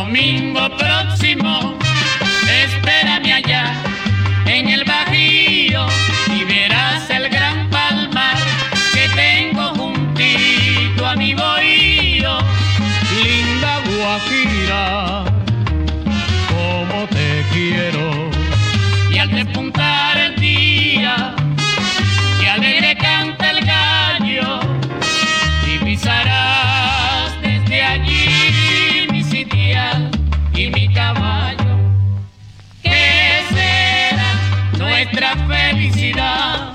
domingo próximo, espérame allá en el Bajío y verás el gran palmar que tengo juntito a mi bohío. Linda Guajira, como te quiero, y al despuntar el día, que alegre canta el gallo, divisarás desde allí mi sitial y mi caballo. ¿Qué será nuestra felicidad?